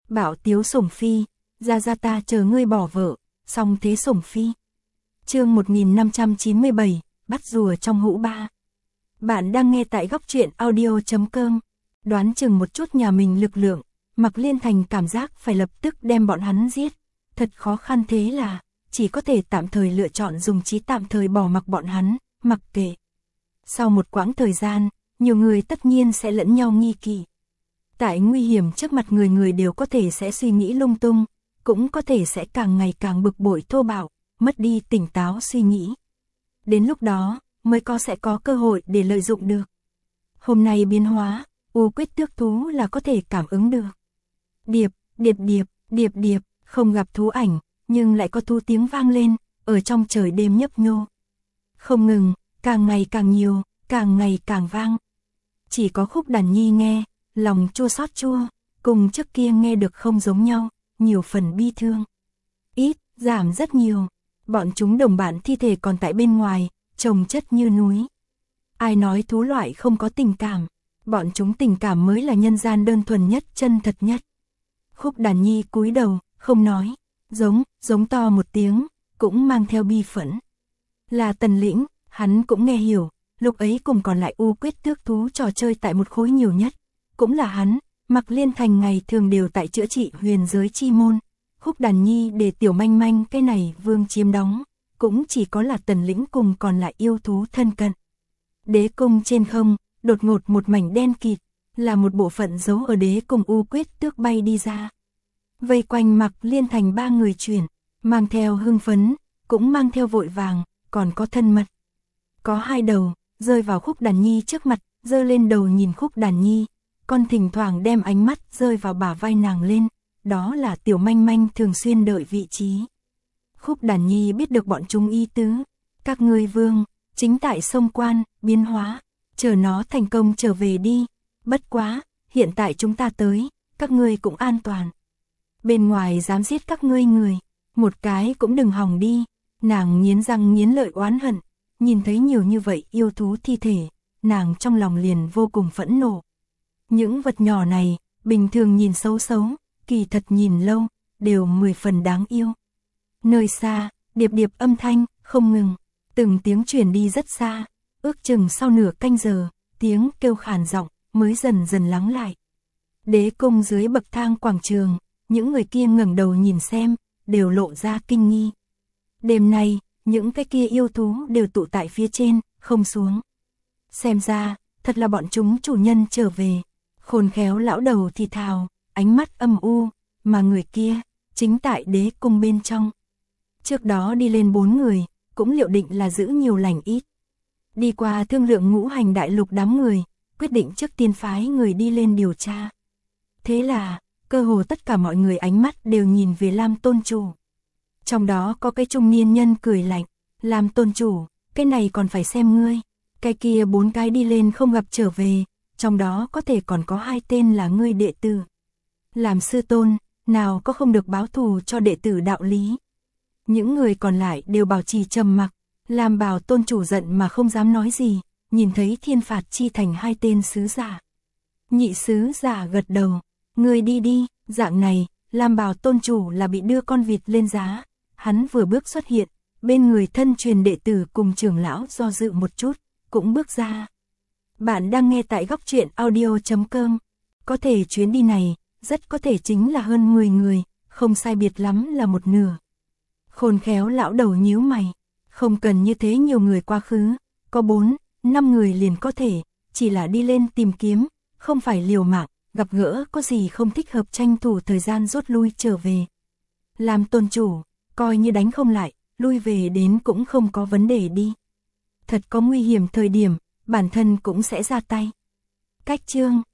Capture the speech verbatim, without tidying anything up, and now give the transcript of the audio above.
Bảo tiếu sủng phi, ra ra ta chờ ngươi bỏ vợ, xong thế sủng phi. Chương một nghìn năm trăm chín mươi bảy, bắt rùa trong hũ ba. Bạn đang nghe tại góc truyện audio chấm com. Đoán chừng một chút nhà mình lực lượng, Mạc Liên Thành cảm giác phải lập tức đem bọn hắn giết. Thật khó khăn, thế là chỉ có thể tạm thời lựa chọn dùng trí tạm thời bỏ mặc bọn hắn, mặc kệ. Sau một quãng thời gian, nhiều người tất nhiên sẽ lẫn nhau nghi kỵ. Tại nguy hiểm trước mặt người người đều có thể sẽ suy nghĩ lung tung, cũng có thể sẽ càng ngày càng bực bội thô bạo, mất đi tỉnh táo suy nghĩ. Đến lúc đó, mới có sẽ có cơ hội để lợi dụng được. Hôm nay biến hóa, U Quyết Tước thú là có thể cảm ứng được. Điệp, điệp điệp, điệp điệp, không gặp thú ảnh, nhưng lại có thú tiếng vang lên, ở trong trời đêm nhấp nhô. Không ngừng, càng ngày càng nhiều, càng ngày càng vang. Chỉ có Khúc Đàn Nhi nghe, lòng chua xót chua, cùng trước kia nghe được không giống nhau, nhiều phần bi thương. Ít, giảm rất nhiều, bọn chúng đồng bạn thi thể còn tại bên ngoài, chồng chất như núi. Ai nói thú loại không có tình cảm, bọn chúng tình cảm mới là nhân gian đơn thuần nhất, chân thật nhất. Khúc Đàn Nhi cúi đầu, không nói, giống, giống to một tiếng, cũng mang theo bi phẫn. Là Tần Lĩnh, hắn cũng nghe hiểu, lúc ấy cùng còn lại U Quyết Tước thú trò chơi tại một khối nhiều nhất. Cũng là hắn, Mạc Liên Thành ngày thường đều tại chữa trị huyền giới chi môn. Khúc Đàn Nhi để Tiểu Manh Manh cái này vương chiếm đóng, cũng chỉ có là Tần Lĩnh cùng còn lại yêu thú thân cận. Đế cung trên không, đột ngột một mảnh đen kịt, là một bộ phận giấu ở đế cung U Quyết Tước bay đi ra. Vây quanh Mạc Liên Thành ba người chuyển, mang theo hưng phấn, cũng mang theo vội vàng, còn có thân mật. Có hai đầu, rơi vào Khúc Đàn Nhi trước mặt, giơ lên đầu nhìn Khúc Đàn Nhi, còn thỉnh thoảng đem ánh mắt rơi vào bả vai nàng lên, đó là Tiểu Manh Manh thường xuyên đợi vị trí. Khúc Đàn Nhi biết được bọn chúng ý tứ, các ngươi vương, chính tại sông quan, biến hóa, chờ nó thành công trở về đi, bất quá, hiện tại chúng ta tới, các ngươi cũng an toàn. Bên ngoài dám giết các ngươi người, một cái cũng đừng hòng đi, nàng nghiến răng nghiến lợi oán hận, nhìn thấy nhiều như vậy yêu thú thi thể, nàng trong lòng liền vô cùng phẫn nộ. Những vật nhỏ này, bình thường nhìn xấu xấu, kỳ thật nhìn lâu, đều mười phần đáng yêu. Nơi xa, điệp điệp âm thanh, không ngừng, từng tiếng truyền đi rất xa, ước chừng sau nửa canh giờ, tiếng kêu khàn giọng mới dần dần lắng lại. Đế cung dưới bậc thang quảng trường, những người kia ngẩng đầu nhìn xem, đều lộ ra kinh nghi. Đêm nay, những cái kia yêu thú đều tụ tại phía trên, không xuống. Xem ra, thật là bọn chúng chủ nhân trở về. Khôn khéo lão đầu thì thào, ánh mắt âm u, mà người kia, chính tại đế cung bên trong. Trước đó đi lên bốn người, cũng liệu định là giữ nhiều lành ít. Đi qua thương lượng ngũ hành đại lục đám người, quyết định trước tiên phái người đi lên điều tra. Thế là, cơ hồ tất cả mọi người ánh mắt đều nhìn về Lam tôn chủ. Trong đó có cái trung niên nhân cười lạnh, Lam tôn chủ, cái này còn phải xem ngươi. Cái kia bốn cái đi lên không gặp trở về, trong đó có thể còn có hai tên là ngươi đệ tử. Làm sư tôn, nào có không được báo thù cho đệ tử đạo lý. Những người còn lại đều bảo trì trầm mặc, làm Bảo tôn chủ giận mà không dám nói gì, nhìn thấy thiên phạt chi thành hai tên sứ giả. Nhị sứ giả gật đầu, ngươi đi đi, dạng này, làm Bảo tôn chủ là bị đưa con vịt lên giá. Hắn vừa bước xuất hiện, bên người thân truyền đệ tử cùng trưởng lão do dự một chút, cũng bước ra. Bạn đang nghe tại góc truyện audio chấm com. Có thể chuyến đi này, rất có thể chính là hơn mười người, không sai biệt lắm là một nửa. Khôn khéo lão đầu nhíu mày, không cần như thế nhiều người quá khứ, có bốn, năm người liền có thể, chỉ là đi lên tìm kiếm, không phải liều mạng, gặp gỡ có gì không thích hợp tranh thủ thời gian rút lui trở về. Làm tôn chủ, coi như đánh không lại, lui về đến cũng không có vấn đề đi. Thật có nguy hiểm thời điểm, bản thân cũng sẽ ra tay. Cách chương